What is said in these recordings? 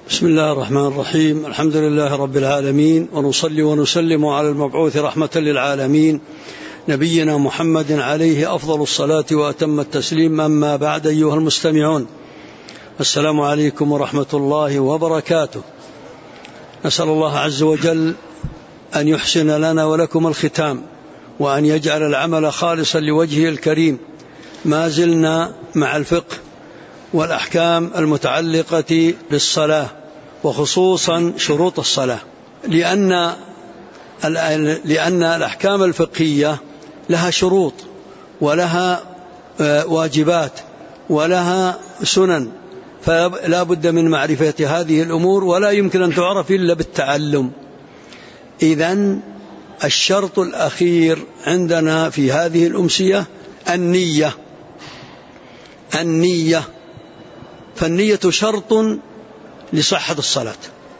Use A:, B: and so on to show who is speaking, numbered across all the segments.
A: بسم الله الرحمن الرحيم. الحمد لله رب العالمين، ونصلي ونسلم على المبعوث رحمة للعالمين نبينا محمد عليه أفضل الصلاة وأتم التسليم. أما بعد، أيها المستمعون، السلام عليكم ورحمة الله وبركاته. نسأل الله عز وجل أن يحسن لنا ولكم الختام، وأن يجعل العمل خالصا لوجهه الكريم. ما زلنا مع الفقه والأحكام المتعلقة بالصلاة، وخصوصا شروط الصلاة، لأن الأحكام الفقهية لها شروط ولها واجبات ولها سنن، فلا بد من معرفة هذه الأمور، ولا يمكن أن تعرف إلا بالتعلم. إذن الشرط الأخير عندنا في هذه الأمسية النية، فالنية شرط لصحة الصلاة،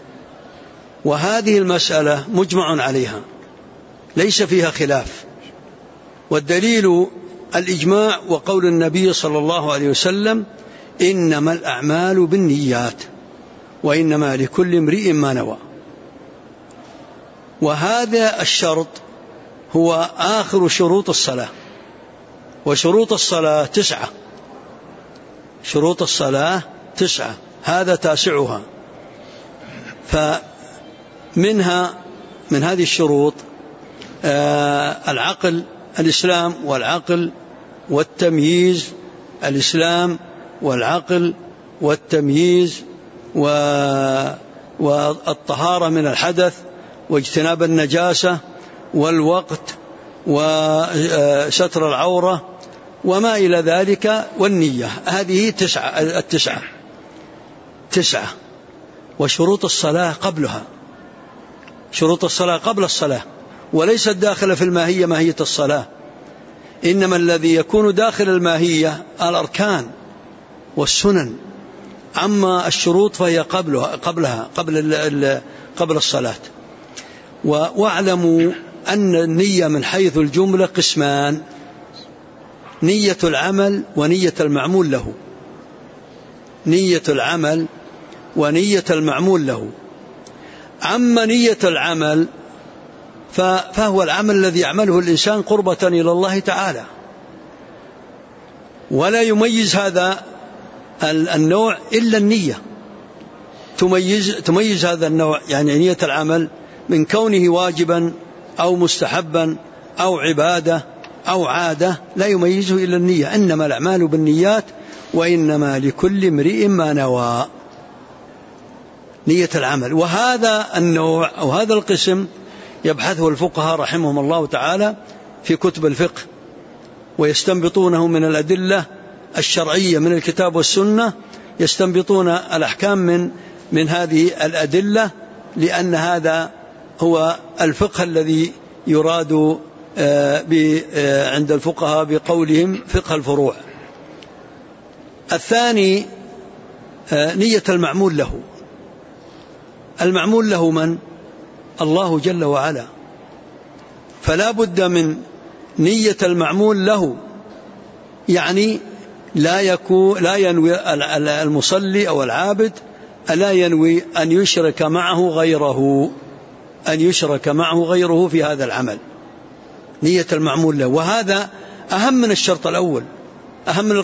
A: وهذه المسألة مجمع عليها ليس فيها خلاف، والدليل الإجماع وقول النبي صلى الله عليه وسلم: إنما الأعمال بالنيات وإنما لكل امرئ ما نوى. وهذا الشرط هو آخر شروط الصلاة، وشروط الصلاة 9. شروط الصلاة 9، هذا تاسعها. فمنها من هذه الشروط العقل، الإسلام والعقل والتمييز، الإسلام والعقل والتمييز، والطهارة من الحدث، واجتناب النجاسة، والوقت، وستر العورة، وما إلى ذلك، والنية. هذه 9. وشروط الصلاة قبلها، شروط الصلاة قبل الصلاة، وليست داخلة في الماهية، ماهية الصلاة، إنما الذي يكون داخل الماهية الأركان والسنن. أما الشروط فهي قبلها قبل الصلاة. واعلموا أن النية من حيث الجملة قسمان: نية العمل ونية المعمول له. نية العمل ونية المعمول له. أما نية العمل فهو العمل الذي يعمله الإنسان قربة إلى الله تعالى، ولا يميز هذا النوع إلا النية. تميز هذا النوع، يعني نية العمل، من كونه واجبا أو مستحبا أو عبادة أو عادة، لا يميزه إلا النية. إنما الأعمال بالنيات وإنما لكل امرئ ما نوى. نية العمل. وهذا النوع أو هذا القسم يبحثه الفقهاء رحمهم الله تعالى في كتب الفقه، ويستنبطونه من الأدلة الشرعية من الكتاب والسنة، يستنبطون الأحكام من هذه الأدلة، لأن هذا هو الفقه الذي يراد عند الفقهاء بقولهم فقه الفروع. الثاني نية المعمول له. المعمول له من؟ الله جل وعلا، فلا بد من نية المعمول له. يعني لا ينوي المصلي أو العابد لا ينوي أن يشرك معه غيره في هذا العمل. نية المعمول له، وهذا أهم من الشرط الأول، أهم من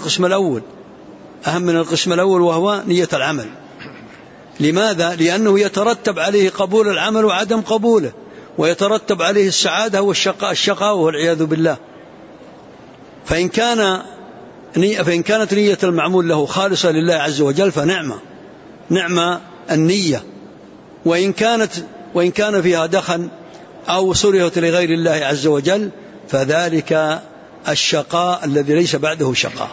A: القسم الأول، وهو نية العمل. لماذا؟ لأنه يترتب عليه قبول العمل وعدم قبوله، ويترتب عليه السعادة والشقاء والعياذ بالله. فإن كانت نية المعمول له خالصة لله عز وجل فنعمة النية. وإن كان فيها دخن أو صرفت لغير الله عز وجل فذلك الشقاء الذي ليس بعده شقاء،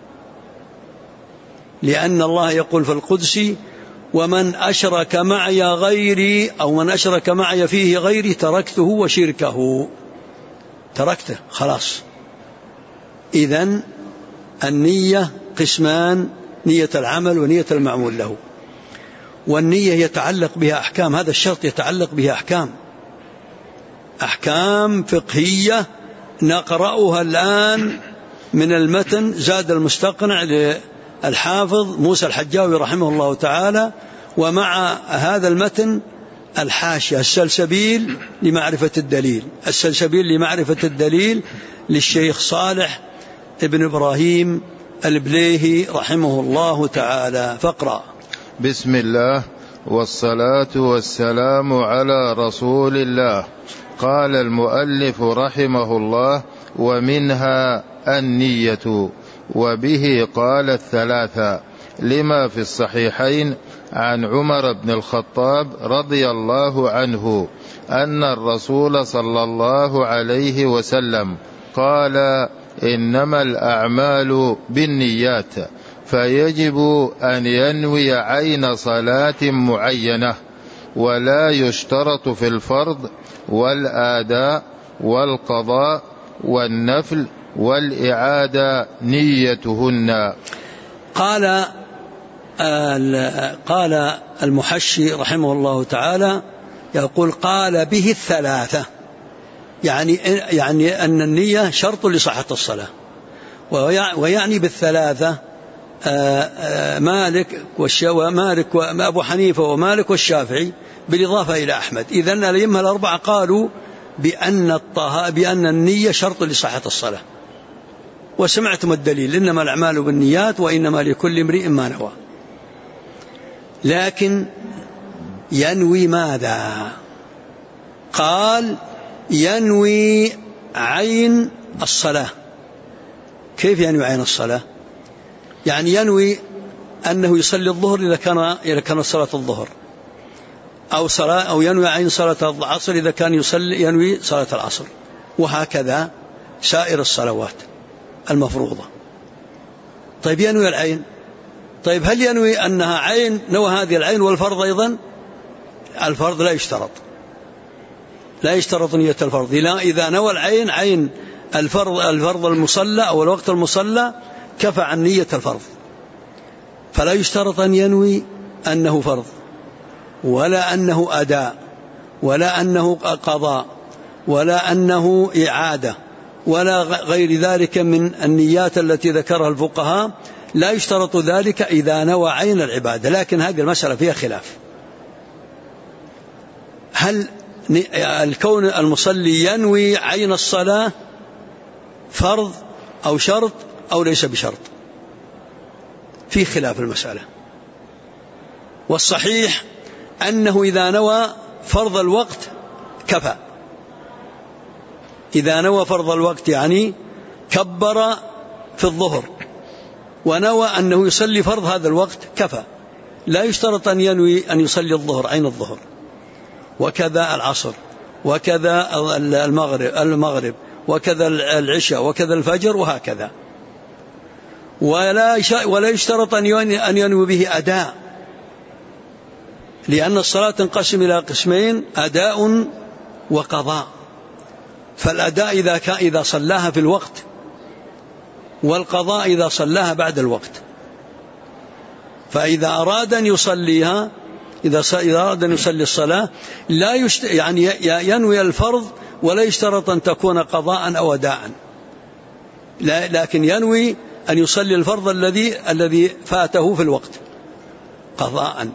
A: لأن الله يقول في القدس: ومن أشرك معي غيري، أو من أشرك معي فيه غيري تركته وشركه، تركته خلاص. إذن النية قسمان: نية العمل ونية المعمول له. والنية يتعلق بها أحكام، هذا الشرط يتعلق بها أحكام فقهية نقرأها الآن من المتن زاد المستقنع للحافظ موسى الحجاوي رحمه الله تعالى، ومع هذا المتن الحاشية السلسبيل لمعرفة الدليل، السلسبيل لمعرفة الدليل للشيخ صالح ابن إبراهيم البليهي رحمه الله تعالى. فاقرأ.
B: بسم الله والصلاة والسلام على رسول الله. قال المؤلف رحمه الله: ومنها النية. وبه قال الثلاثة، لما في الصحيحين عن عمر بن الخطاب رضي الله عنه أن الرسول صلى الله عليه وسلم قال: إنما الأعمال بالنيات، فيجب أن ينوي عين صلاة معينة، ولا يشترط في الفرض والآداء والقضاء والنفل والإعادة نيتهن.
A: قال المحشي رحمه الله تعالى يقول: قال به الثلاثة، يعني أن النية شرط لصحة الصلاة، ويعني بالثلاثة مالك وأبو حنيفة ومالك والشافعي بالإضافة إلى أحمد. إذن الأئمة الأربعة قالوا بأن النية شرط لصحة الصلاة. وسمعتم الدليل: إنما الأعمال بالنيات وإنما لكل امرئ ما نوى. لكن ينوي ماذا؟ قال: ينوي عين الصلاة. كيف ينوي عين الصلاة؟ يعني ينوي أنه يصلي الظهر إذا كان صلاة الظهر، أو ينوي عين صلاة العصر إذا كان ينوي صلاة العصر، وهكذا سائر الصلوات المفروضة. طيب ينوي العين، طيب هل ينوي أنها عين، نوى هذه العين والفرض أيضا؟ الفرض لا يشترط نية الفرض. إذا نوى العين عين الفرض المصلى أو الوقت المصلى كفى عن نية الفرض، فلا يشترط أن ينوي أنه فرض ولا أنه أداء ولا أنه قضاء ولا أنه إعادة ولا غير ذلك من النيات التي ذكرها الفقهاء. لا يشترط ذلك إذا نوى عين العبادة. لكن هذه المسألة فيها خلاف، هل الكون المصلي ينوي عين الصلاة فرض أو شرط أو ليس بشرط؟ في خلاف المسألة. والصحيح أنه إذا نوى فرض الوقت كفى. إذا نوى فرض الوقت يعني كبر في الظهر ونوى أنه يصلي فرض هذا الوقت كفى. لا يشترط أن ينوي أن يصلي الظهر عين الظهر، وكذا العصر، وكذا المغرب، وكذا العشاء، وكذا الفجر، وهكذا. ولا يشترط أن ينوي به أداء، لأن الصلاة تنقسم إلى قسمين: أداء وقضاء. فالأداء إذا صلاها في الوقت، والقضاء إذا صلاها بعد الوقت. فإذا أراد أن يصليها، إذا أراد أن يصلي الصلاة يعني ينوي الفرض، ولا يشترط أن تكون قضاء أو أداء، لكن ينوي أن يصلي الفرض الذي فاته في الوقت قضاء.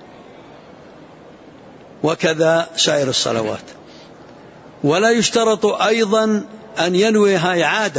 A: وكذا سائر الصلوات. ولا يشترط أيضا أن ينويها إعادة،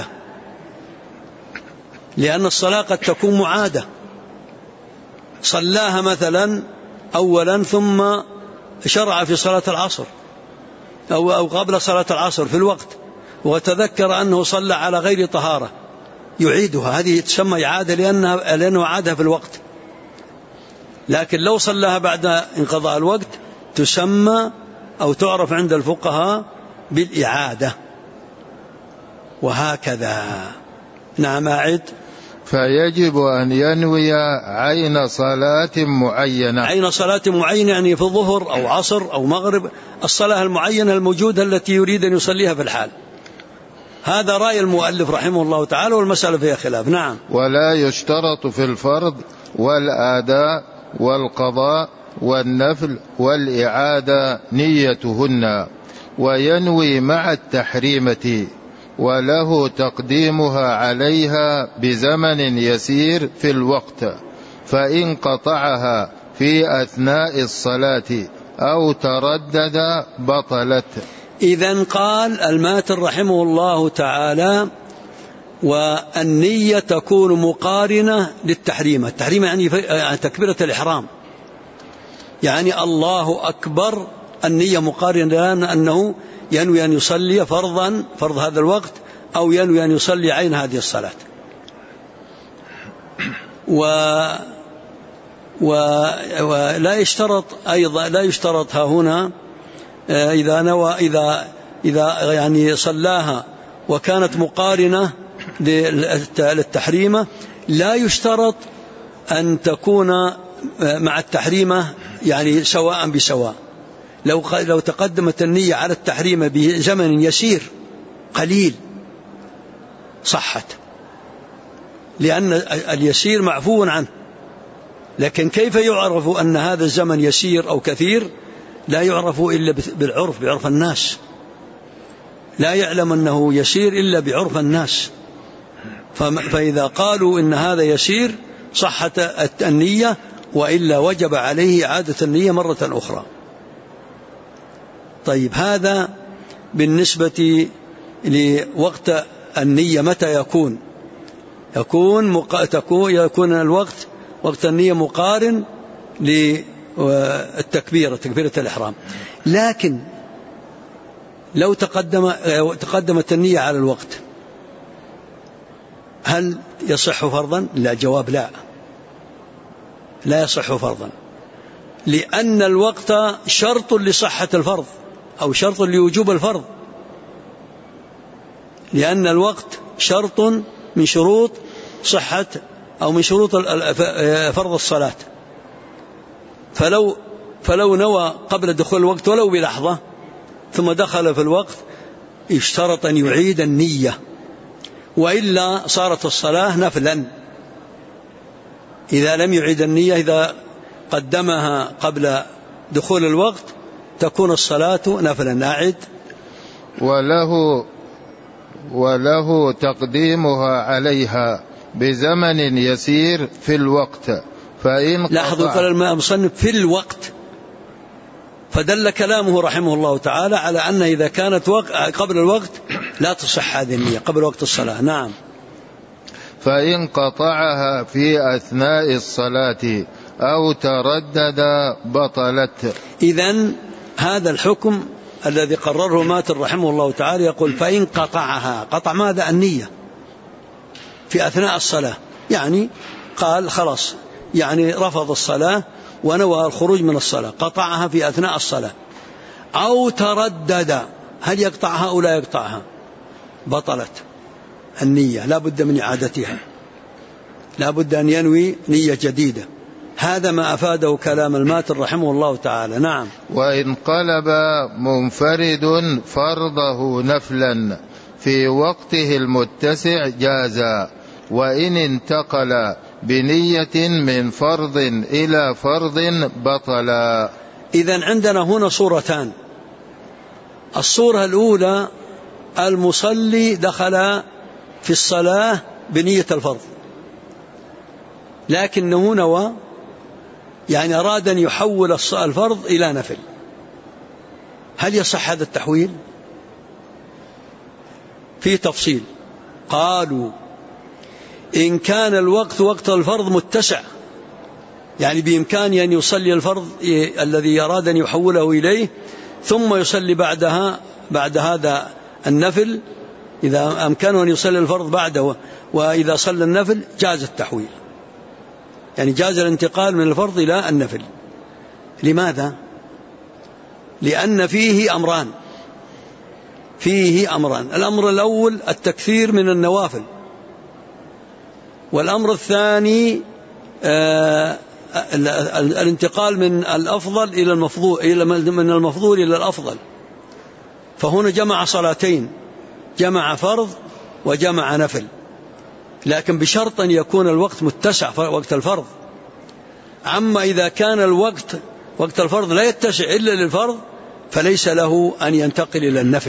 A: لأن الصلاة قد تكون معادة، صلاها مثلا أولا ثم شرع في صلاة العصر أو قبل صلاة العصر في الوقت، وتذكر أنه صلى على غير طهارة، يعيدها. هذه تسمى إعادة لأنه عادها في الوقت. لكن لو صلاها بعد انقضاء الوقت تسمى أو تعرف عند الفقهاء بالإعادة. وهكذا. نعم أعد.
B: فيجب أن ينوي عين صلاة معينة.
A: عين صلاة معينة يعني في ظهر أو عصر أو مغرب، الصلاة المعينة الموجودة التي يريد أن يصليها في الحال. هذا رأي المؤلف رحمه الله تعالى، والمسألة فيها خلاف. نعم.
B: ولا يشترط في الفرض والآداء والقضاء والنفل والإعادة نيتهن، وينوي مع التحريمة، وله تقديمها عليها بزمن يسير في الوقت، فإن قطعها في أثناء الصلاة أو تردد بطلت.
A: إذن قال الماتن رحمه الله تعالى والنية تكون مقارنة للتحريم. التحريم يعني تكبيرة الإحرام، يعني الله أكبر، النية مقارنة لأن أنه ينوي أن يصلي فرض هذا الوقت أو ينوي أن يصلي عين هذه الصلاة. ولا يشترط أيضا، لا يشترط ها هنا إذا نوى إذا يعني صلاها وكانت مقارنة للتحريمة، لا يشترط أن تكون مع التحريمة يعني سواء بسواء. لو تقدمت النية على التحريمة بزمن يسير قليل صحت، لأن اليسير معفو عنه. لكن كيف يعرف أن هذا الزمن يسير أو كثير؟ لا يعرف إلا بعرف الناس، لا يعلم أنه يسير إلا بعرف الناس. فإذا قالوا إن هذا يسير صحت النية، وإلا وجب عليه إعادة النية مرة أخرى. طيب، هذا بالنسبة لوقت النية. متى يكون الوقت وقت النية مقارن للتكبيرة، تكبيرة الإحرام. لكن لو تقدمت النية على الوقت، هل يصح فرضا؟ لا، جواب لا يصح فرضا، لأن الوقت شرط لصحة الفرض أو شرط لوجوب الفرض، لأن الوقت شرط من شروط صحة أو من شروط فرض الصلاة. فلو نوى قبل دخول الوقت ولو بلحظة ثم دخل في الوقت، اشترط أن يعيد النية، وإلا صارت الصلاة نفلا. إذا لم يعيد النية، إذا قدمها قبل دخول الوقت، تكون الصلاة نفلا. أعد.
B: وله تقديمها عليها بزمن يسير في الوقت، فإن
A: لاحظوا قال المصنف في الوقت، فدل كلامه رحمه الله تعالى على أن إذا كانت قبل الوقت لا تصح هذه النية قبل وقت الصلاة. نعم.
B: فإن قطعها في أثناء الصلاة أو تردد بطلت.
A: إذن هذا الحكم الذي قرره ماتن رحمه الله تعالى يقول فإن قطعها. قطع ماذا؟ النية في أثناء الصلاة، يعني قال خلاص، يعني رفض الصلاة ونوى الخروج من الصلاة، قطعها في أثناء الصلاة. أو تردد، هل يقطعها أو لا يقطعها؟ بطلت النية، لا بد من إعادتها، لا بد أن ينوي نية جديدة. هذا ما أفاده كلام الماتن رحمه الله تعالى. نعم.
B: وإن قلب منفرد فرضه نفلا في وقته المتسع جازا، وإن انتقل بنية من فرض إلى فرض بطلا.
A: إذن عندنا هنا صورتان. الصورة الأولى، المصلي دخل في الصلاة بنية الفرض، لكنه نوى، يعني أراد أن يحول الفرض إلى نفل. هل يصح هذا التحويل؟ في تفصيل. قالوا إن كان الوقت وقت الفرض متسع، يعني بإمكانه أن يصلي الفرض الذي أراد أن يحوله إليه ثم يصلي بعد هذا النفل، إذا أمكنه أن يصلي الفرض بعده وإذا صلى النفل جاز التحويل، يعني جاز الانتقال من الفرض إلى النفل. لماذا؟ لأن فيه أمران. الأمر الأول التكثير من النوافل، والأمر الثاني الانتقال من الأفضل إلى المفضول، من المفضول إلى الأفضل. فهنا جمع صلاتين، جمع فرض وجمع نفل، لكن بشرط أن يكون الوقت متسع وقت الفرض. أما إذا كان الوقت وقت الفرض لا يتسع إلا للفرض، فليس له أن ينتقل إلى النفل،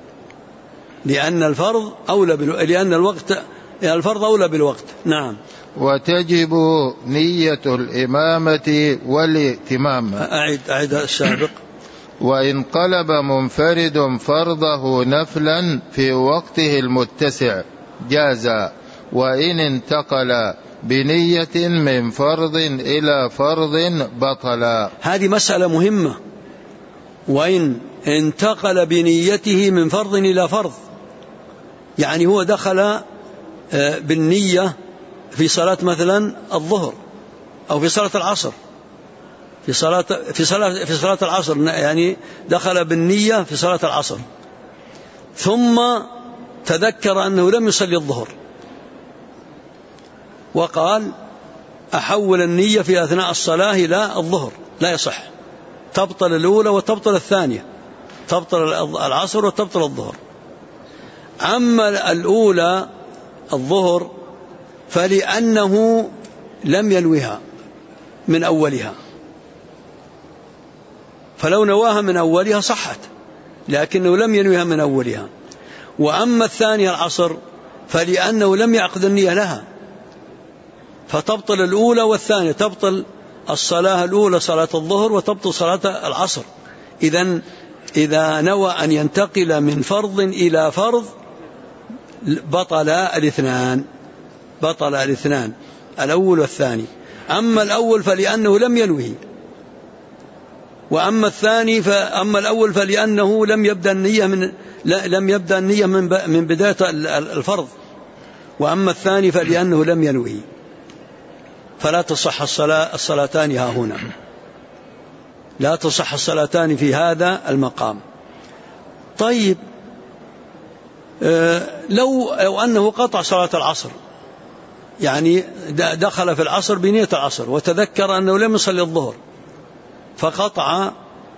A: لأن الفرض أولى الفرض أولى بالوقت. نعم.
B: وتجب نية الإمامة والائتمام.
A: أعد السابق.
B: وإن قلب منفرد فرضه نفلا في وقته المتسع جاز، وإن انتقل بنية من فرض إلى فرض بطل.
A: هذه مسألة مهمة. وإن انتقل بنيته من فرض إلى فرض، يعني هو دخل بالنية في صلاة مثلا الظهر أو في صلاة العصر، في صلاة العصر، يعني دخل بالنية في صلاة العصر، ثم تذكر أنه لم يصلي الظهر وقال أحول النية في أثناء الصلاة إلى الظهر، لا يصح، تبطل الأولى وتبطل الثانية، تبطل العصر وتبطل الظهر. أما الأولى الظهر فلأنه لم ينويها من أولها، فلو نواها من أولها صحت، لكنه لم ينويها من أولها. وأما الثانية العصر فلأنه لم يعقد النية لها، فتبطل الأولى والثانية، تبطل الصلاة الأولى صلاة الظهر وتبطل صلاة العصر. إذا نوى أن ينتقل من فرض إلى فرض بطل الاثنان، الأول والثاني. أما الأول فلأنه لم ينوه، وأما الثاني فأما الأول فلأنه لم يبدأ النية من بداية الفرض، وأما الثاني فلأنه لم ينوه، فلا تصح الصلاتان ها هنا، لا تصح الصلاتان في هذا المقام. طيب، لو أنه قطع صلاة العصر، يعني دخل في العصر بنية العصر وتذكر أنه لم يصلي الظهر فقطع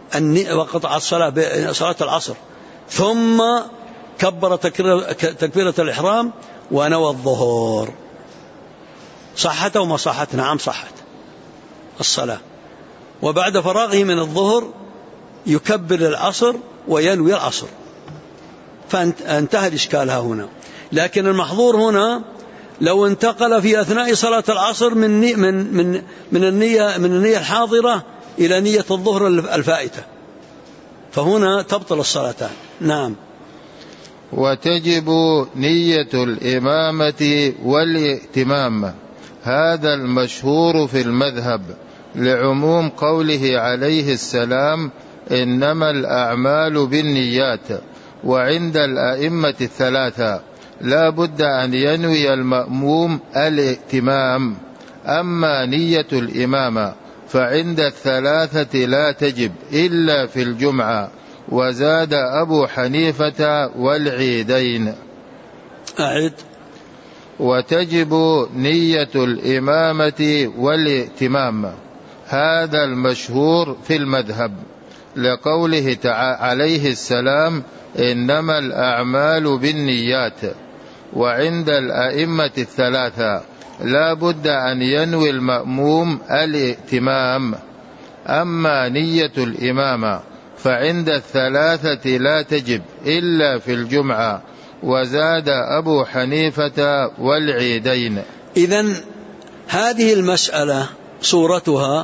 A: صلاة العصر، ثم كبر تكبيرة الإحرام ونوى الظهر، صحت أو ما صحت؟ نعم صحت الصلاة. وبعد فراغه من الظهر يكبر العصر وينوي العصر، فانتهى الإشكال ها هنا. لكن المحظور هنا لو انتقل في أثناء صلاة العصر من النية الحاضرة إلى نية الظهر الفائتة، فهنا تبطل الصلاتان. نعم.
B: وتجب نية الإمامة والائتمام، هذا المشهور في المذهب لعموم قوله عليه السلام إنما الأعمال بالنيات. وعند الأئمة الثلاثة لا بد أن ينوي المأموم الائتمام. أما نية الإمامة فعند الثلاثة لا تجب إلا في الجمعة، وزاد أبو حنيفة والعيدين.
A: أعد.
B: وتجب نية الإمامة والائتمام، هذا المشهور في المذهب لقوله عليه السلام إنما الأعمال بالنيات. وعند الأئمة الثلاثة لا بد أن ينوي المأموم الائتمام. أما نية الإمامة فعند الثلاثة لا تجب إلا في الجمعة، وزاد أبو حنيفة والعيدين.
A: إذن هذه المسألة صورتها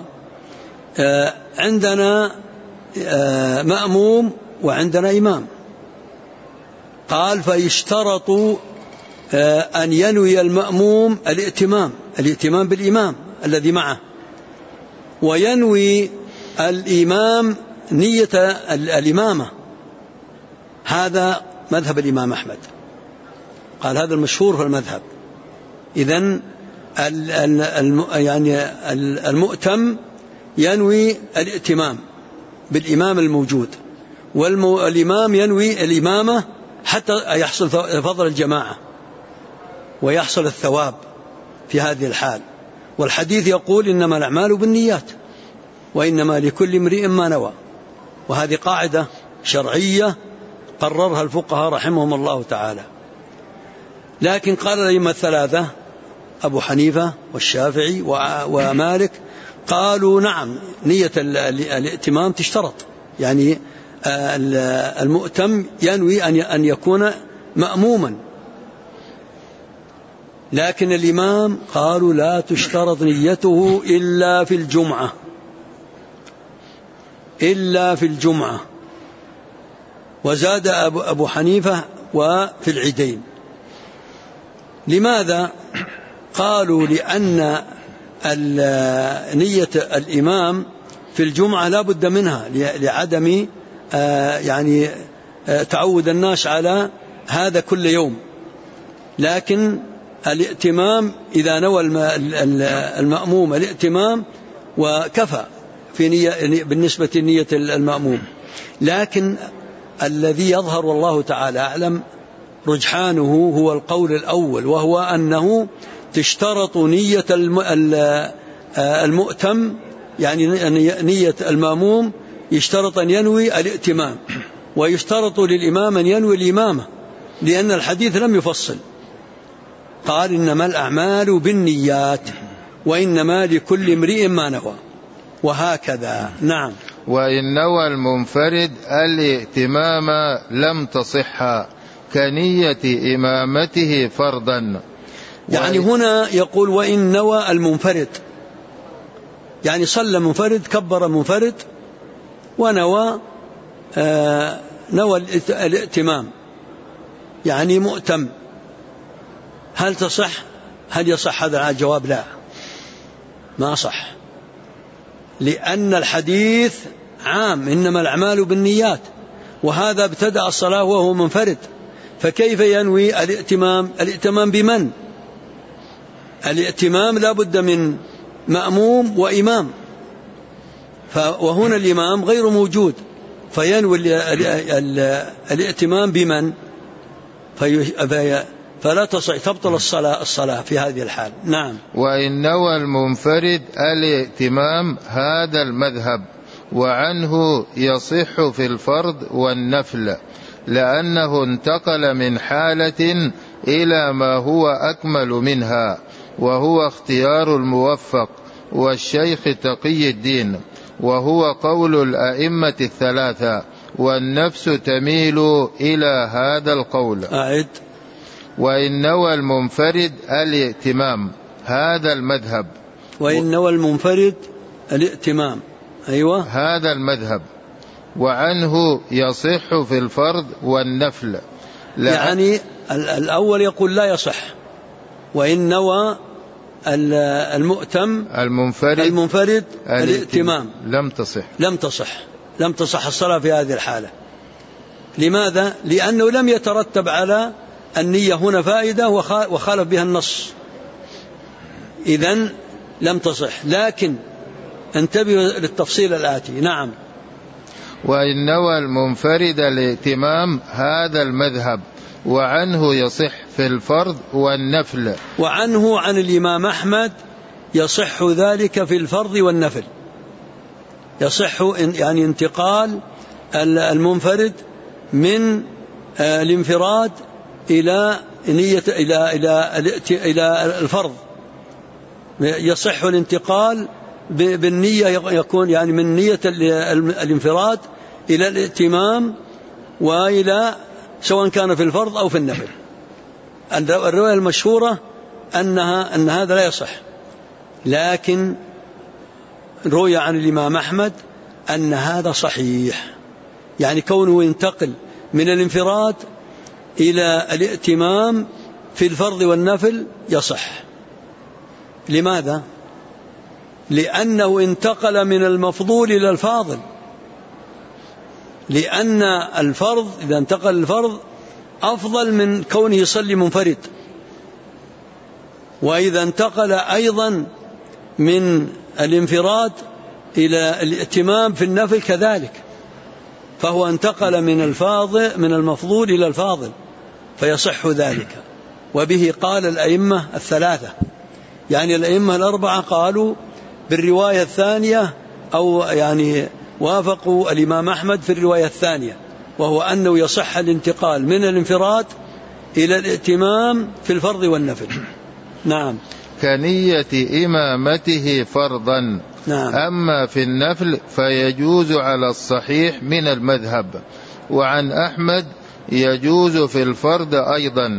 A: عندنا مأموم وعندنا إمام. قال فيشترط أن ينوي المأموم الائتمام بالإمام الذي معه، وينوي الإمام نية الإمامة. هذا مذهب الإمام أحمد، قال هذا المشهور في المذهب. إذن يعني المؤتم ينوي الائتمام بالإمام الموجود، والإمام ينوي الإمامة حتى يحصل فضل الجماعة ويحصل الثواب في هذه الحال. والحديث يقول إنما الأعمال بالنيات وإنما لكل امرئ ما نوى، وهذه قاعدة شرعية قررها الفقهاء رحمهم الله تعالى. لكن قال الأئمة الثلاثة أبو حنيفة والشافعي ومالك قالوا نعم، نية الائتمام تشترط، يعني المؤتم ينوي أن يكون مأموما. لكن الإمام قالوا لا تشترط نيته إلا في الجمعة، إلا في الجمعة. وزاد أبو حنيفة وفي العيدين. لماذا؟ قالوا لأن نية الإمام في الجمعة لا بد منها لعدم يعني تعود الناس على هذا كل يوم. لكن الائتمام إذا نوى المأموم الائتمام وكفى في نية بالنسبة لنية المأموم. لكن الذي يظهر والله تعالى أعلم رجحانه هو القول الأول، وهو أنه تشترط نية المؤتم، يعني نية المأموم يشترط أن ينوي الائتمام، ويشترط للإمام أن ينوي الإمامة، لأن الحديث لم يفصل، قال إنما الأعمال بالنيات وإنما لكل امرئ ما نوى، وهكذا. نعم.
B: وإن نوى المنفرد الائتمام لم تصح كنية إمامته فرضا.
A: يعني هنا يقول وإن نوى المنفرد، يعني صلى منفرد كبر منفرد ونوى نوى الائتمام، يعني مؤتم، هل تصح؟ هل يصح هذا؟ الجواب لا، ما صح، لأن الحديث عام إنما الأعمال بالنيات، وهذا ابتدأ الصلاة وهو منفرد، فكيف ينوي الائتمام؟ الائتمام بمن؟ الائتمام لا بد من مأموم وإمام، وهنا الإمام غير موجود، فينوي الائتمام بمن؟ فلا تصح، تبطل الصلاة في هذه الحال. نعم.
B: وإن نوى المنفرد الائتمام هذا المذهب، وعنه يصح في الفرض والنفل، لأنه انتقل من حالة إلى ما هو أكمل منها، وهو اختيار الموفق والشيخ تقي الدين، وهو قول الأئمة الثلاثة، والنفس تميل إلى هذا القول.
A: أعد.
B: وإن نوى المنفرد الائتمام هذا المذهب،
A: وإن نوى المنفرد الائتمام، أيوة،
B: هذا المذهب، وعنه يصح في الفرض والنفل.
A: يعني الأول يقول لا يصح، وإن نوى المنفرد الائتمام لم تصح الصلاة في هذه الحالة. لماذا؟ لأنه لم يترتب على النية هنا فائدة وخالف بها النص، إذن لم تصح. لكن انتبهوا للتفصيل الآتي. نعم.
B: وإن نوى المنفرد الائتمام هذا المذهب، وعنه يصح في الفرض والنفل.
A: وعنه عن الإمام أحمد يصح ذلك في الفرض والنفل، يصح يعني انتقال المنفرد من الانفراد إلى نية إلى الفرض، يصح الانتقال بالنية، يكون يعني من نية الانفراد إلى الائتمام، وإلى سواء كان في الفرض أو في النفل. الرواية المشهورة أن هذا لا يصح، لكن روي عن الإمام أحمد أن هذا صحيح، يعني كونه ينتقل من الانفراد إلى الائتمام في الفرض والنفل يصح. لماذا؟ لأنه انتقل من المفضول إلى الفاضل، لأن الفرض إذا انتقل الفرض أفضل من كونه يصلي منفرد، وإذا انتقل أيضا من الانفراد إلى الائتمام في النفل كذلك، فهو انتقل من المفضول إلى الفاضل، فيصح ذلك. وبه قال الأئمة الثلاثة، يعني الأئمة الأربعة قالوا بالرواية الثانية، أو يعني وافقوا الإمام أحمد في الرواية الثانية، وهو أنه يصح الانتقال من الانفراد إلى الائتمام في الفرض والنفل. نعم.
B: كنية إمامته فرضا.
A: نعم.
B: أما في النفل فيجوز على الصحيح من المذهب، وعن أحمد يجوز في الفرض أيضا،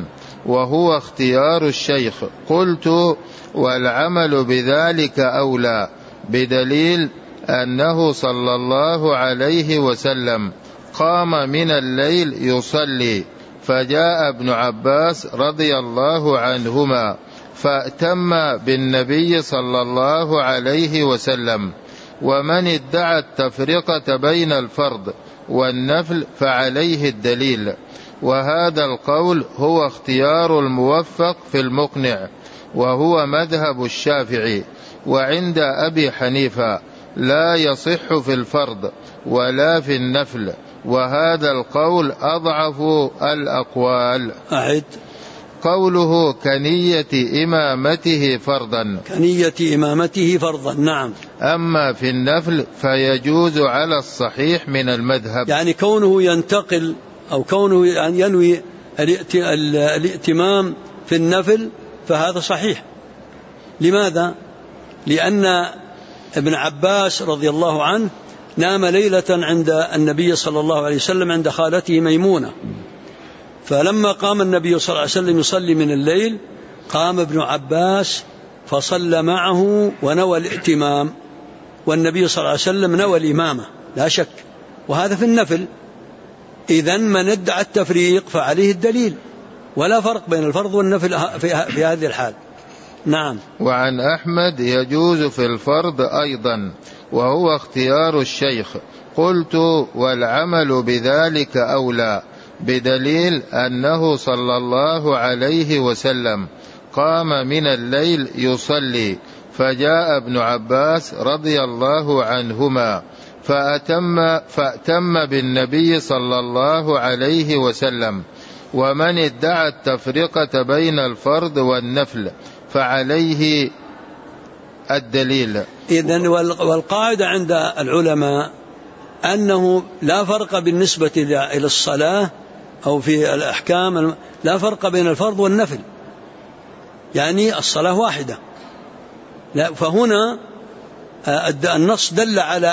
B: وهو اختيار الشيخ. قلت: والعمل بذلك أولى، بدليل أنه صلى الله عليه وسلم قام من الليل يصلي، فجاء ابن عباس رضي الله عنهما فأتم بالنبي صلى الله عليه وسلم. ومن ادعى التفرقة بين الفرض والنفل فعليه الدليل. وهذا القول هو اختيار الموفق في المقنع، وهو مذهب الشافعي. وعند أبي حنيفة لا يصح في الفرض ولا في النفل، وهذا القول أضعف الأقوال.
A: أعد.
B: قوله: كنية إمامته فرضا.
A: كنية إمامته فرضا، نعم.
B: أما في النفل فيجوز على الصحيح من المذهب.
A: يعني كونه ينتقل أو كونه ينوي الائتمام في النفل فهذا صحيح. لماذا؟ لأن ابن عباس رضي الله عنه نام ليلة عند النبي صلى الله عليه وسلم عند خالته ميمونة، فلما قام النبي صلى الله عليه وسلم يصلي من الليل قام ابن عباس فصلى معه ونوى الائتمام، والنبي صلى الله عليه وسلم نوى الإمامة لا شك، وهذا في النفل. إذن من ادعى التفريق فعليه الدليل، ولا فرق بين الفرض والنفل في هذه الحال. نعم.
B: وعن أحمد: يجوز في الفرض أيضا، وهو اختيار الشيخ. قلت: والعمل بذلك أولى، بدليل أنه صلى الله عليه وسلم قام من الليل يصلي، فجاء ابن عباس رضي الله عنهما فأتم بالنبي صلى الله عليه وسلم. ومن ادعى التفرقة بين الفرض والنفل فعليه الدليل.
A: إذن والقاعدة عند العلماء أنه لا فرق بالنسبة إلى الصلاة أو في الأحكام، لا فرق بين الفرض والنفل، يعني الصلاة واحدة. فهنا النص دل على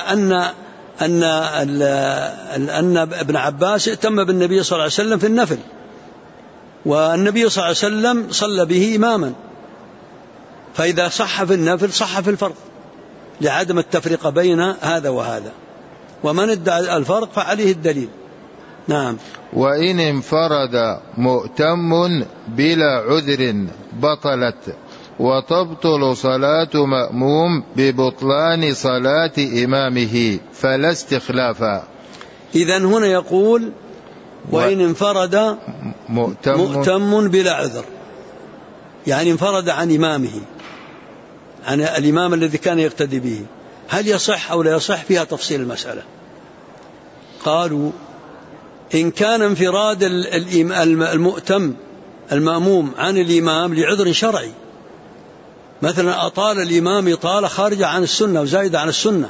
A: أن ابن عباس ائتم بالنبي صلى الله عليه وسلم في النفل، والنبي صلى الله عليه وسلم صلى به إماما، فإذا صح في النفل صح في الفرض لعدم التفرقة بين هذا وهذا، ومن ادعى الفرق فعليه الدليل. نعم.
B: وإن انفرد مؤتم بلا عذر بطلت، وتبطل صلاة مأموم ببطلان صلاة إمامه فلا استخلافا.
A: إذن هنا يقول: وإن انفرد مؤتم بلا عذر، يعني انفرد عن إمامه، عن الإمام الذي كان يقتدي به، هل يصح أو لا يصح؟ فيها تفصيل المسألة. قالوا: إن كان انفراد المؤتم المأموم عن الإمام لعذر شرعي، مثلا أطال الإمام إطالة خارجة عن السنة وزائدة عن السنة،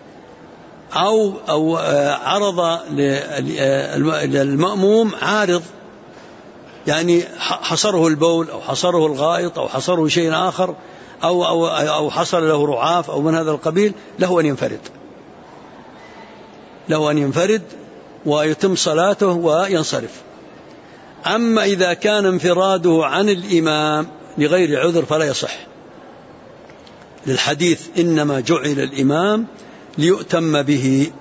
A: أو عرض للمأموم عارض، يعني حصره البول أو حصره الغائط أو حصره شيء آخر أو حصل له رعاف أو من هذا القبيل، له أن ينفرد ويتم صلاته وينصرف. أما إذا كان انفراده عن الإمام لغير عذر فلا يصح، للحديث: إنما جعل الإمام ليؤتم به.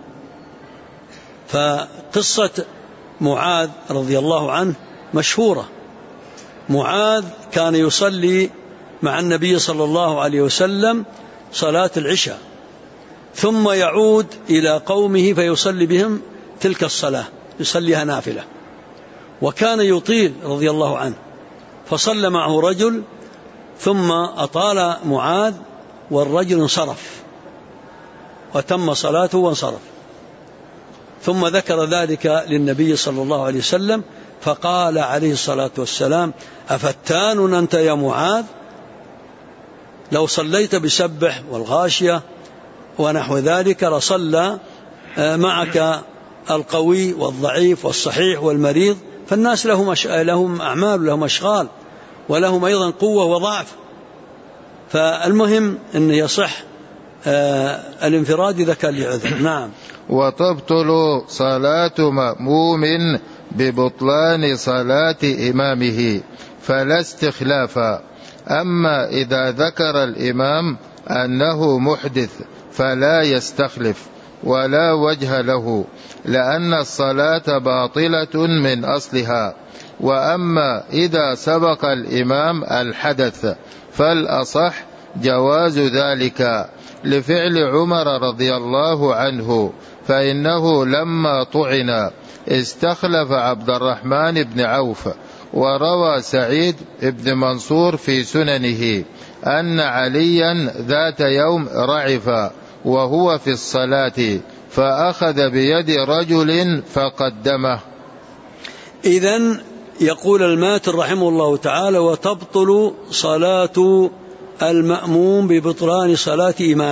A: فقصة معاذ رضي الله عنه مشهورة. معاذ كان يصلي مع النبي صلى الله عليه وسلم صلاة العشاء، ثم يعود إلى قومه فيصلي بهم تلك الصلاة، يصليها نافلة، وكان يطيل رضي الله عنه، فصلى معه رجل ثم أطال معاذ والرجل انصرف وتم صلاته وانصرف، ثم ذكر ذلك للنبي صلى الله عليه وسلم فقال عليه الصلاة والسلام: أفتان أنت يا معاذ؟ لو صليت بسبح والغاشية ونحو ذلك لصلى معك القوي والضعيف والصحيح والمريض، فالناس لهم أعمال ولهم أشغال ولهم أيضا قوة وضعف، فالمهم أن يصح الانفراد إذا كان لعذر. نعم.
B: وتبطل صلاة مأموم ببطلان صلاة إمامه فلا استخلاف. أما إذا ذكر الإمام أنه محدث فلا يستخلف ولا وجه له، لأن الصلاة باطلة من أصلها. وأما إذا سبق الإمام الحدث فالأصح جواز ذلك لفعل عمر رضي الله عنه، فإنه لما طعن استخلف عبد الرحمن بن عوف. وروى سعيد بن منصور في سننه أن عليا ذات يوم رعف وهو في الصلاة فأخذ بيد رجل فقدمه.
A: إذن يقول الماتن رحمه الله تعالى: وتبطل صلاة المأموم ببطلان صلاة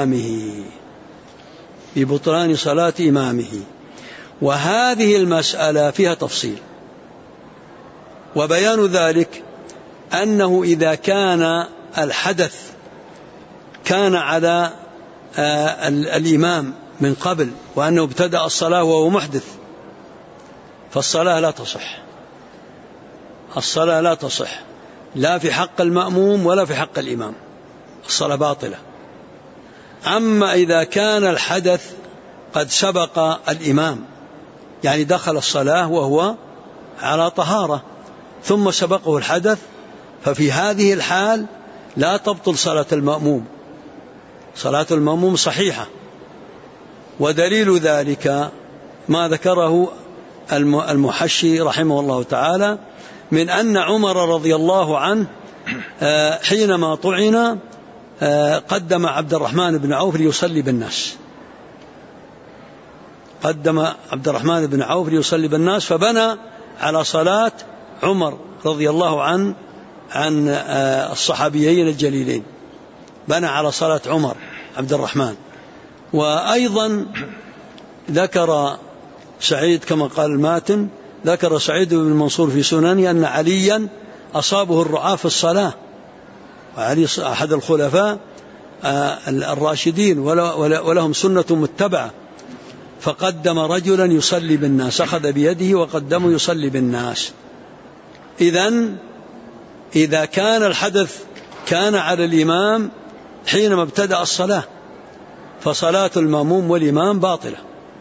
A: إمامه. وهذه المسألة فيها تفصيل، وبيان ذلك أنه إذا كان الحدث كان على الإمام من قبل وأنه ابتدأ الصلاة وهو محدث فالصلاة لا تصح لا في حق المأموم ولا في حق الإمام، الصلاة باطلة. أما إذا كان الحدث قد سبق الإمام، يعني دخل الصلاة وهو على طهارة ثم سبقه الحدث، ففي هذه الحال لا تبطل صلاة المأموم، صلاة المأموم صحيحة. ودليل ذلك ما ذكره المحشي رحمه الله تعالى من أن عمر رضي الله عنه حينما طعن قدم عبد الرحمن بن عوف ليصلي بالناس، فبنى على صلاة عمر رضي الله عنه عن الصحابيين الجليلين، بنى على صلاة عمر عبد الرحمن. وأيضا ذكر سعيد كما قال الماتن، ذكر سعيد بن منصور في سننه أن عليا أصابه الرعاة في الصلاة، وعلي أحد الخلفاء الراشدين ولهم سنة متبعة، فقدم رجلا يصلي بالناس، أخذ بيده وقدمه يصلي بالناس. إذن إذا كان الحدث كان على الإمام حينما ابتدأ الصلاة فصلاة المأموم والإمام باطلة.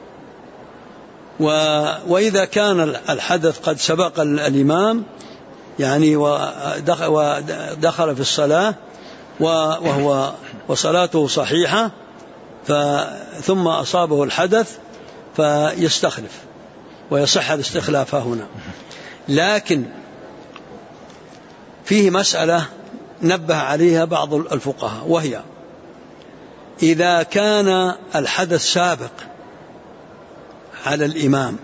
A: وإذا كان الحدث قد سبق الإمام يعني ودخل في الصلاة وصلاته صحيحة ثم أصابه الحدث فيستخلف ويصح الاستخلاف هنا. لكن فيه مسألة نبه عليها بعض الفقهاء، وهي إذا كان الحدث سابق على الإمام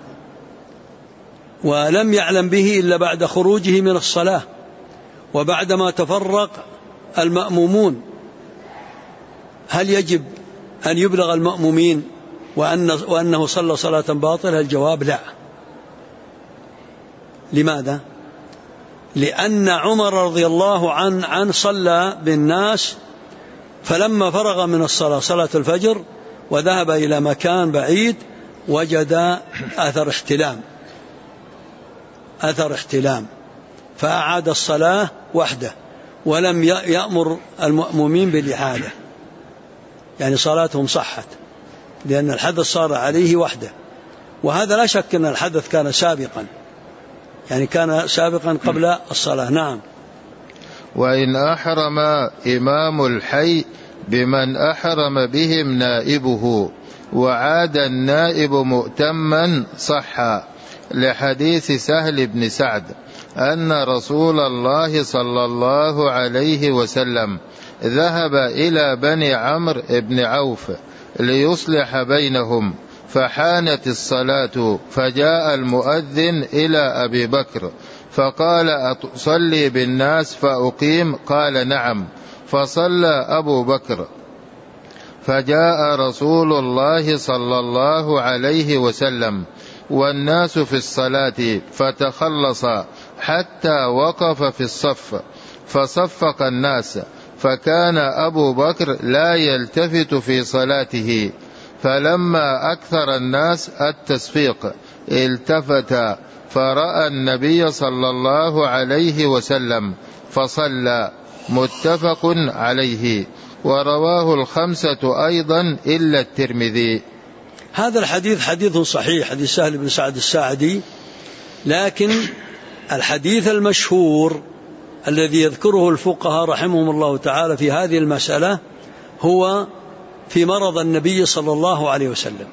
A: ولم يعلم به إلا بعد خروجه من الصلاة وبعدما تفرق المأمومون، هل يجب أن يبلغ المأمومين وأنه صلى صلاة باطلة؟ الجواب لا. لماذا؟ لأن عمر رضي الله عنه صلى بالناس، فلما فرغ من الصلاة صلاة الفجر وذهب إلى مكان بعيد وجد أثر احتلام فأعاد الصلاة وحده ولم يأمر المأمومين بالإعادة، يعني صلاتهم صحت لأن الحدث صار عليه وحده. وهذا لا شك أن الحدث كان سابقا، يعني كان سابقا قبل الصلاة. نعم.
B: وإن أحرم إمام الحي بمن أحرم بهم نائبه وعاد النائب مؤتما صح، لحديث سهل بن سعد أن رسول الله صلى الله عليه وسلم ذهب إلى بني عمرو بن عوف ليصلح بينهم، فحانت الصلاة فجاء المؤذن إلى أبي بكر فقال: أتصلي بالناس فأقيم؟ قال: نعم. فصلى أبو بكر، فجاء رسول الله صلى الله عليه وسلم والناس في الصلاة فتخلص حتى وقف في الصف فصفق الناس، فكان أبو بكر لا يلتفت في صلاته، فلما أكثر الناس التصفيق التفت فرأى النبي صلى الله عليه وسلم فصلى. متفق عليه، ورواه الخمسة أيضا إلا الترمذي.
A: هذا الحديث حديث صحيح، حديث سهل بن سعد الساعدي، لكن الحديث المشهور الذي يذكره الفقهاء رحمهم الله تعالى في هذه المسألة هو في مرض النبي صلى الله عليه وسلم،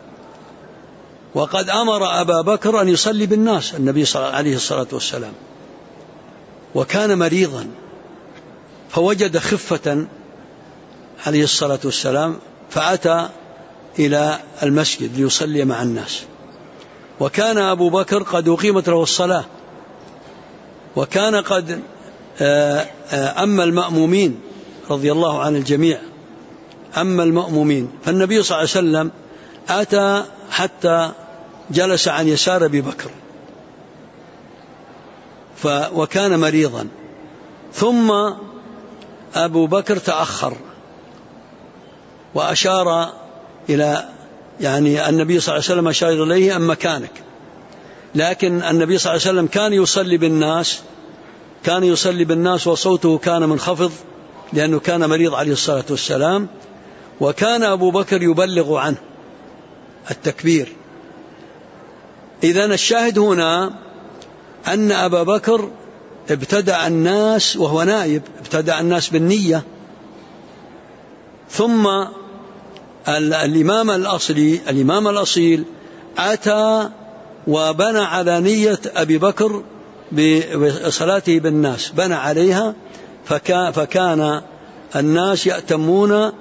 A: وقد أمر أبا بكر أن يصلي بالناس النبي عليه الصلاة والسلام، وكان مريضا فوجد خفة عليه الصلاة والسلام فأتى إلى المسجد ليصلي مع الناس، وكان أبو بكر قد أقيمت له الصلاة، وكان قد أما المأمومين رضي الله عن الجميع، أما المأمومين، فالنبي صلى الله عليه وسلم أتى حتى جلس عن يسار أبي بكر وكان مريضا، ثم أبو بكر تأخر وأشار إلى يعني النبي صلى الله عليه وسلم أشار إليه أم مكانك، لكن النبي صلى الله عليه وسلم كان يصلي بالناس وصوته كان منخفض لأنه كان مريض عليه الصلاة والسلام، وكان أبو بكر يبلغ عنه التكبير. إذن الشاهد هنا أن أبا بكر ابتدأ الناس وهو نائب، ابتدأ الناس بالنية، ثم الإمام الأصيل أتى وبنى على نية أبي بكر بصلاته بالناس، بنى عليها، فكان الناس يأتمون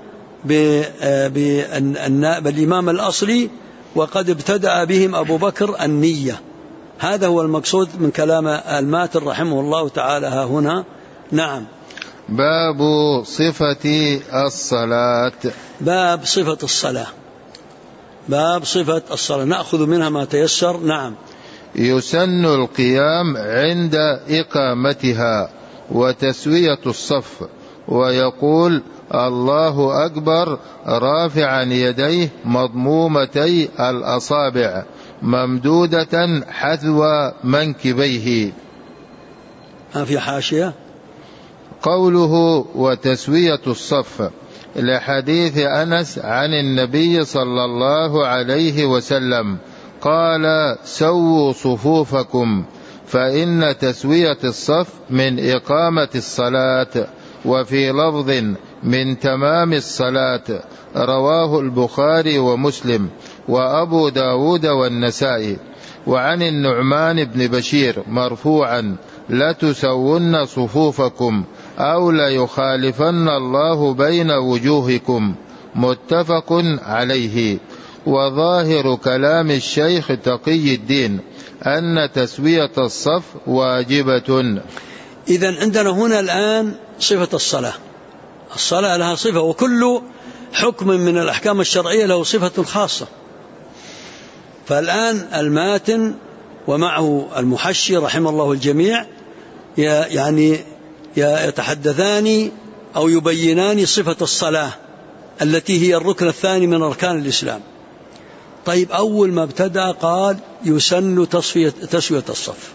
A: بالإمام الأصلي وقد ابتدأ بهم أبو بكر النية. هذا هو المقصود من كلام الماتن رحمه الله تعالى ها هنا. نعم.
B: باب صفة الصلاة.
A: باب صفة الصلاة. باب صفة الصلاة، نأخذ منها ما تيسر. نعم.
B: يسن القيام عند إقامتها وتسوية الصف، ويقول الله أكبر رافعا يديه مضمومتي الأصابع ممدودة حذو منكبيه.
A: في حاشية
B: قوله وتسوية الصف لحديث أنس عن النبي صلى الله عليه وسلم قال سووا صفوفكم، فإن تسوية الصف من إقامة الصلاة، وفي لفظ من تمام الصلاة. رواه البخاري ومسلم وأبو داود والنسائي. وعن النعمان بن بشير مرفوعا لتسون صفوفكم أو ليخالفن الله بين وجوهكم. متفق عليه. وظاهر كلام الشيخ تقي الدين أن تسوية الصف واجبة.
A: إذن عندنا هنا الآن صفة الصلاة. الصلاة لها صفة، وكل حكم من الأحكام الشرعية له صفة خاصة. فالآن الماتن ومعه المحشي رحم الله الجميع يعني يتحدثان أو يبينان صفة الصلاة التي هي الركن الثاني من أركان الإسلام. طيب، أول ما ابتدأ قال يسن تسوية الصف،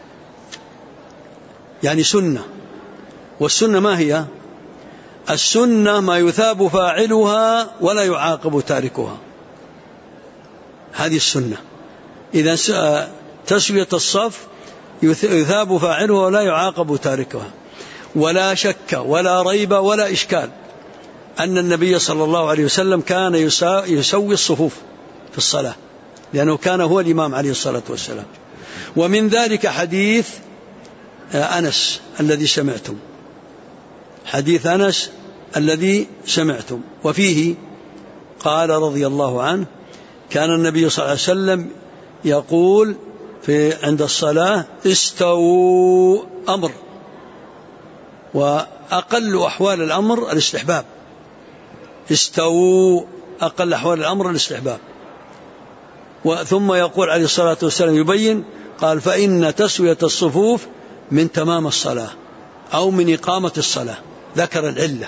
A: يعني سنة. والسنة ما هي؟ السنة ما يثاب فاعلها ولا يعاقب تاركها، هذه السنة. إذا تسوية الصف يثاب فاعلها ولا يعاقب تاركها. ولا شك ولا ريب ولا إشكال أن النبي صلى الله عليه وسلم كان يسوي الصفوف في الصلاة، لأنه كان هو الإمام عليه الصلاة والسلام. ومن ذلك حديث أنس الذي سمعتم، حديث أنس الذي سمعتم، وفيه قال رضي الله عنه كان النبي صلى الله عليه وسلم يقول عند الصلاة استووا أمر، وأقل أحوال الأمر الاستحباب. استووا أقل أحوال الأمر الاستحباب. ثم يقول عليه الصلاة والسلام يبين قال فإن تسوية الصفوف من تمام الصلاة أو من إقامة الصلاة، ذكر العلة.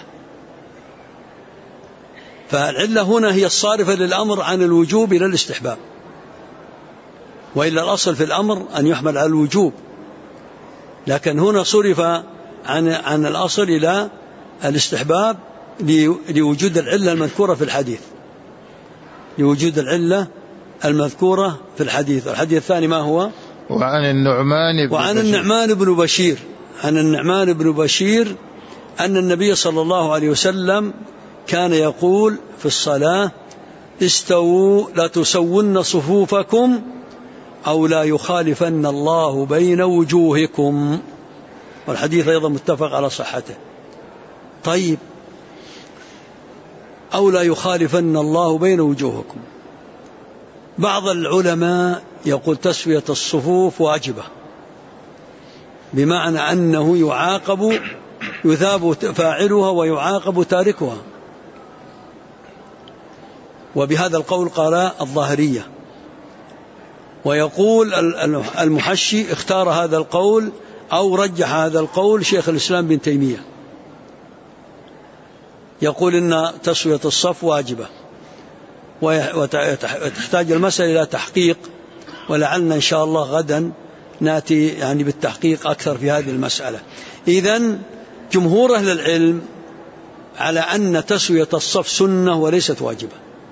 A: فالعلة هنا هي الصارفة للأمر عن الوجوب إلى الاستحباب. وإلا الأصل في الأمر أن يحمل على الوجوب، لكن هنا صرف عن الأصل إلى الاستحباب لوجود العلة المذكورة في الحديث، لوجود العلة المذكورة في الحديث. الحديث الثاني ما هو؟
B: وعن النعمان بن بشير
A: عن النعمان بن بشير أن النبي صلى الله عليه وسلم كان يقول في الصلاة: استووا لا تسون صفوفكم أو لا يخالفن الله بين وجوهكم. والحديث أيضا متفق على صحته. طيب، أو لا يخالفن الله بين وجوهكم، بعض العلماء يقول تسوية الصفوف واجبة، بمعنى أنه يثاب فاعلها ويعاقب تاركها، وبهذا القول قال الظاهرية. ويقول المحشي اختار هذا القول أو رجح هذا القول شيخ الإسلام بن تيمية، يقول إن تسوية الصف واجبة، وتحتاج المسألة إلى تحقيق، ولعلنا إن شاء الله غدا نأتي يعني بالتحقيق أكثر في هذه المسألة. إذن جمهور أهل العلم على أن تسوية الصف سنة وليست واجبة،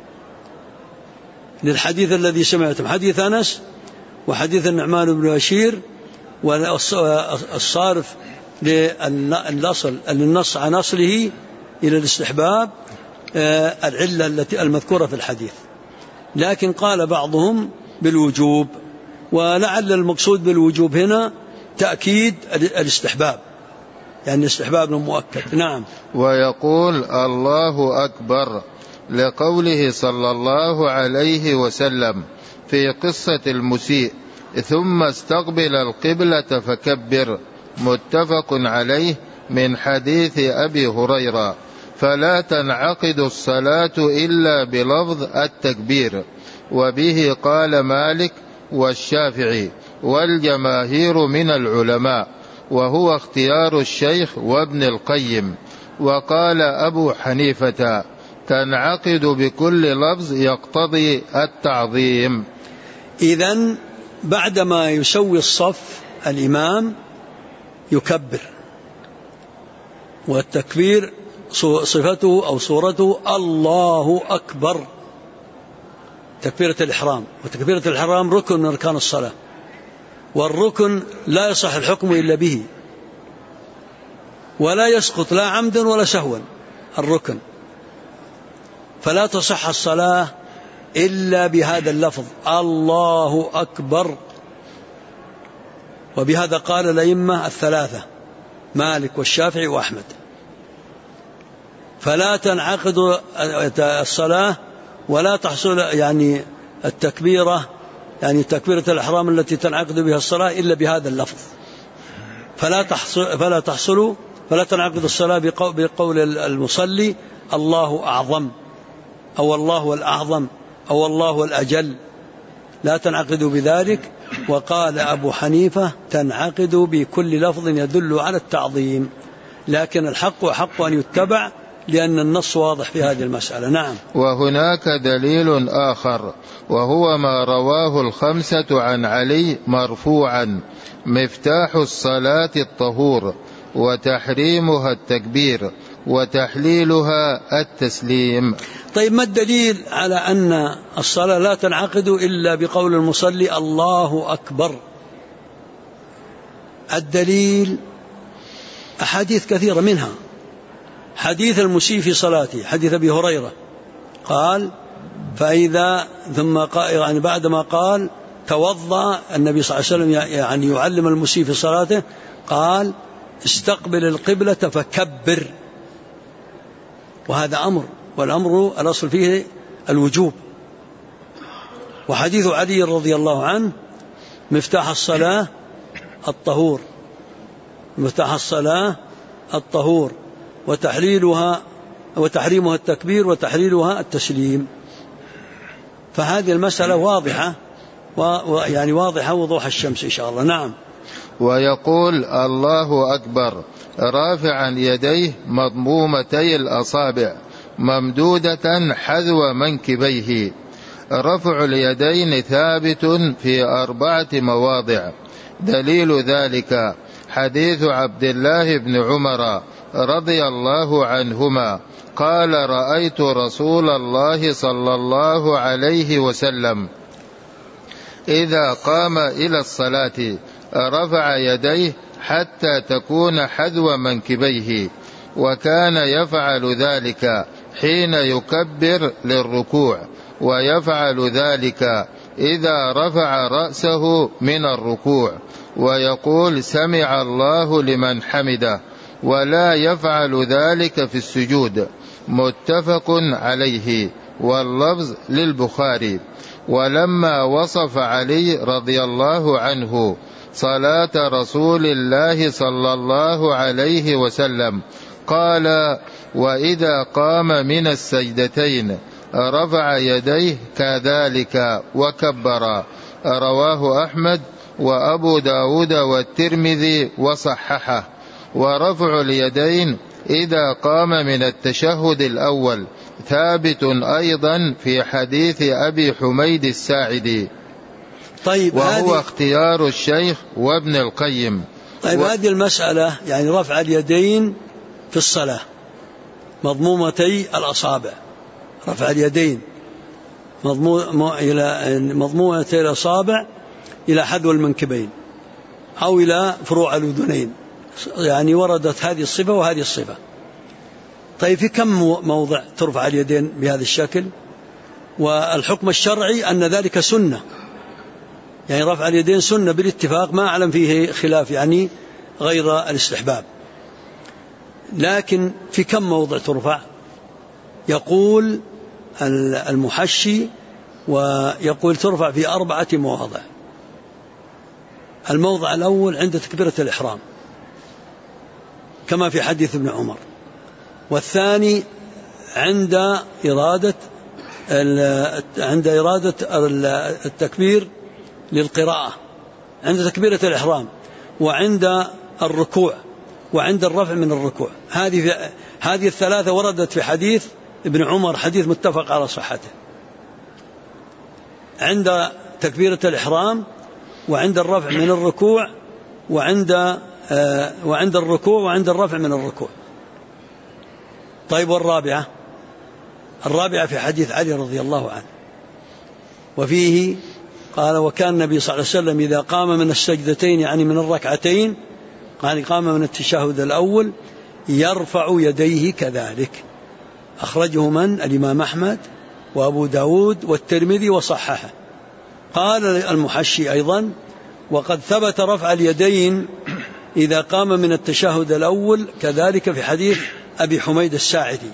A: للحديث الذي سمعتم، حديث أنس وحديث النعمان بن بشير، والصارف للنص عن أصله إلى الاستحباب العلة التي المذكورة في الحديث. لكن قال بعضهم بالوجوب، ولعل المقصود بالوجوب هنا تأكيد الاستحباب، يعني الاستحباب مؤكد. نعم.
B: ويقول الله أكبر لقوله صلى الله عليه وسلم في قصة المسيء: ثم استقبل القبلة فكبر، متفق عليه، من حديث أبي هريرة. فلا تنعقد الصلاة إلا بلفظ التكبير، وبه قال مالك والشافعي والجماهير من العلماء، وهو اختيار الشيخ وابن القيم. وقال أبو حنيفة: تنعقد بكل لفظ يقتضي التعظيم.
A: إذن بعدما يسوي الصف الإمام يكبر، والتكبير صفته أو صورته الله أكبر، تكبيرة الإحرام. وتكبيرة الإحرام ركن من أركان الصلاة، والركن لا يصح الحكم إلا به، ولا يسقط لا عمدا ولا سهوا الركن، فلا تصح الصلاة إلا بهذا اللفظ الله أكبر. وبهذا قال الأئمة الثلاثة مالك والشافعي وأحمد. فلا تنعقد الصلاة ولا تحصل يعني التكبيرة، يعني تكبيرة الإحرام التي تنعقد بها الصلاة إلا بهذا اللفظ. فلا تنعقد الصلاة بقول المصلي الله أعظم أو الله الأعظم أو الله الأجل، لا تنعقد بذلك. وقال أبو حنيفة تنعقد بكل لفظ يدل على التعظيم، لكن الحق حق أن يتبع لأن النص واضح في هذه المسألة. نعم.
B: وهناك دليل آخر، وهو ما رواه الخمسة عن علي مرفوعا: مفتاح الصلاة الطهور، وتحريمها التكبير، وتحليلها التسليم.
A: طيب، ما الدليل على أن الصلاة لا تنعقد إلا بقول المصلي الله أكبر؟ الدليل أحاديث كثيرة، منها حديث المسيء في صلاته، حديث أبي هريرة قال: فإذا ثم قال يعني بعدما قال توضأ النبي صلى الله عليه وسلم يعني يعلم المسيء في صلاته، قال: استقبل القبلة فكبر. وهذا أمر، والأمر الأصل فيه الوجوب. وحديث علي رضي الله عنه: مفتاح الصلاة الطهور، مفتاح الصلاة الطهور، وتحريمها التكبير، وتحليلها التسليم. فهذه المسألة واضحة، يعني واضحة وضوح الشمس إن شاء الله. نعم.
B: ويقول الله أكبر رافعا يديه مضمومتي الأصابع ممدودة حذو منكبيه. رفع اليدين ثابت في 4 مواضع. دليل ذلك حديث عبد الله بن عمر رضي الله عنهما قال: رأيت رسول الله صلى الله عليه وسلم إذا قام إلى الصلاة رفع يديه حتى تكون حذو منكبيه، وكان يفعل ذلك حين يكبر للركوع، ويفعل ذلك إذا رفع رأسه من الركوع ويقول: سمع الله لمن حمده، ولا يفعل ذلك في السجود. متفق عليه، واللفظ للبخاري. ولما وصف علي رضي الله عنه صلاة رسول الله صلى الله عليه وسلم قال: وإذا قام من السجدتين رفع يديه كذلك وكبر. رواه أحمد وأبو داود والترمذي وصححه. ورفع اليدين إذا قام من التشهد الأول ثابت أيضا في حديث أبي حميد الساعدي.
A: طيب،
B: وهو اختيار الشيخ وابن القيم.
A: طيب، هذه المسألة يعني رفع اليدين في الصلاة مضمومتي الأصابع، رفع اليدين مضمومتي الأصابع إلى حذو المنكبين أو إلى فروع الأذنين، يعني وردت هذه الصفة وهذه الصفة. طيب، في كم موضع ترفع اليدين بهذا الشكل؟ والحكم الشرعي أن ذلك سنة، يعني رفع اليدين سنة بالاتفاق، ما أعلم فيه خلاف يعني غير الاستحباب. لكن في كم موضع ترفع؟ يقول المحشي ويقول ترفع في 4 مواضع. الموضع الأول عند تكبيرة الإحرام كما في حديث ابن عمر، والثاني عند إرادة التكبير للقراءة عند تكبيرة الإحرام، وعند الركوع، وعند الرفع من الركوع. هذه الثلاثة وردت في حديث ابن عمر، حديث متفق على صحته، عند تكبيرة الإحرام وعند الرفع من الركوع وعند الركوع وعند الرفع من الركوع. طيب، والرابعة في حديث علي رضي الله عنه، وفيه قال: وكان النبي صلى الله عليه وسلم إذا قام من السجدتين، يعني من الركعتين، قام من التشهد الأول، يرفع يديه كذلك. أخرجه من؟ الإمام أحمد وأبو داود والترمذي وصححه. قال المحشي أيضا: وقد ثبت رفع اليدين إذا قام من التشهد الأول كذلك في حديث أبي حميد الساعدي.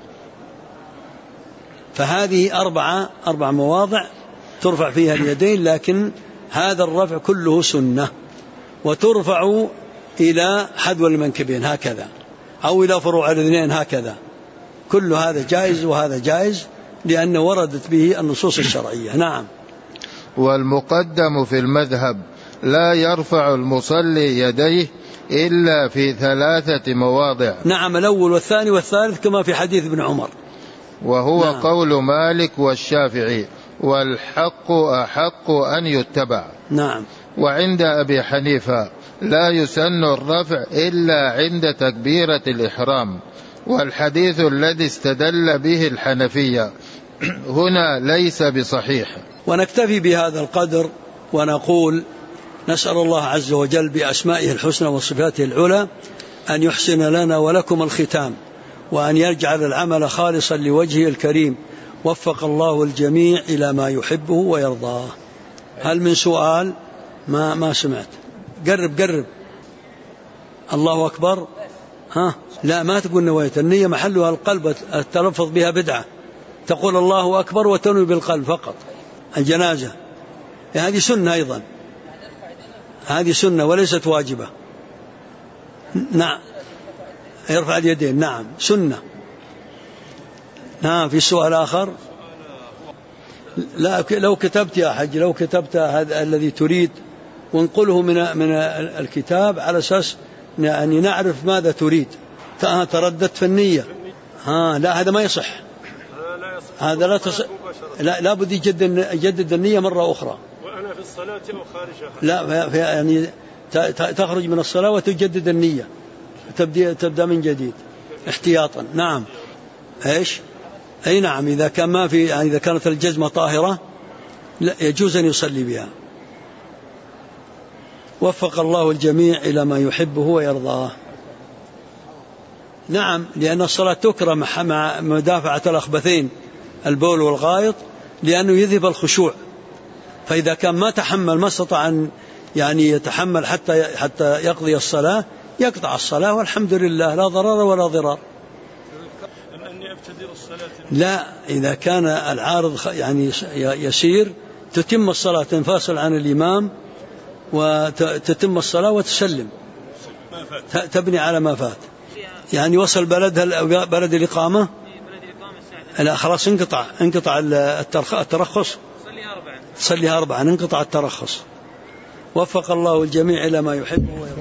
A: فهذه 4 مواضع ترفع فيها اليدين، لكن هذا الرفع كله سنة، وترفع إلى حذو المنكبين هكذا، أو إلى فروع الأذنين هكذا. كل هذا جائز وهذا جائز، لأنه وردت به النصوص الشرعية. نعم.
B: والمقدم في المذهب لا يرفع المصلي يديه إلا في 3 مواضع.
A: نعم، الأول والثاني والثالث كما في حديث ابن عمر،
B: وهو نعم. قول مالك والشافعي، والحق أحق أن يتبع.
A: نعم.
B: وعند أبي حنيفة لا يسن الرفع إلا عند تكبيرة الإحرام، والحديث الذي استدل به الحنفية هنا ليس بصحيح.
A: ونكتفي بهذا القدر، ونقول: نسأل الله عز وجل بأسمائه الحسنى وصفاته العلى أن يحسن لنا ولكم الختام، وأن يجعل العمل خالصا لوجهه الكريم. وفق الله الجميع إلى ما يحبه ويرضاه. هل من سؤال؟ ما سمعت. قرب. الله أكبر. لا، ما تقول نويت. النية محلها القلب، التلفظ بها بدعة. تقول الله أكبر وتنوي بالقلب فقط. الجنازة هذه سنة أيضا، هذه سنة وليست واجبة. نعم، يرفع اليدين، نعم، سنة. نعم. في سؤال آخر؟ لا، لو كتبت يا حج، لو كتبت هذا الذي تريد وانقله من الكتاب على أساس يعني نعرف ماذا تريد. ترددت في النية. لا، هذا ما يصح، هذا لا تصح. لا بد يجدد النية مرة أخرى.
C: وأنا في الصلاة أو خارجها؟
A: لا يعني تخرج من الصلاة وتجدد النية، تبدأ من جديد احتياطا. نعم. إيش؟ أي نعم، إذا كان ما في يعني إذا كانت الجزمة طاهرة لا يجوز أن يصلي بها. وفق الله الجميع إلى ما يحبه ويرضاه. نعم، لأن الصلاة تكرم مع مدافعة الأخبثين البول والغائط، لأنه يذهب الخشوع. فإذا كان ما تحمل، ما استطاع أن يعني يتحمل حتى يقضي الصلاة، يقطع الصلاة والحمد لله، لا ضرر ولا ضرار.
C: أني أبتدر الصلاة.
A: لا، إذا كان العارض يعني يسير تتم الصلاة، تنفصل عن الإمام وتتم الصلاة وتسلم، تبني على ما فات. يعني وصل بلد الإقامة، لا خلاص انقطع الترخص، صليها 4 انقطع الترخص. وفق الله الجميع إلى ما يحب.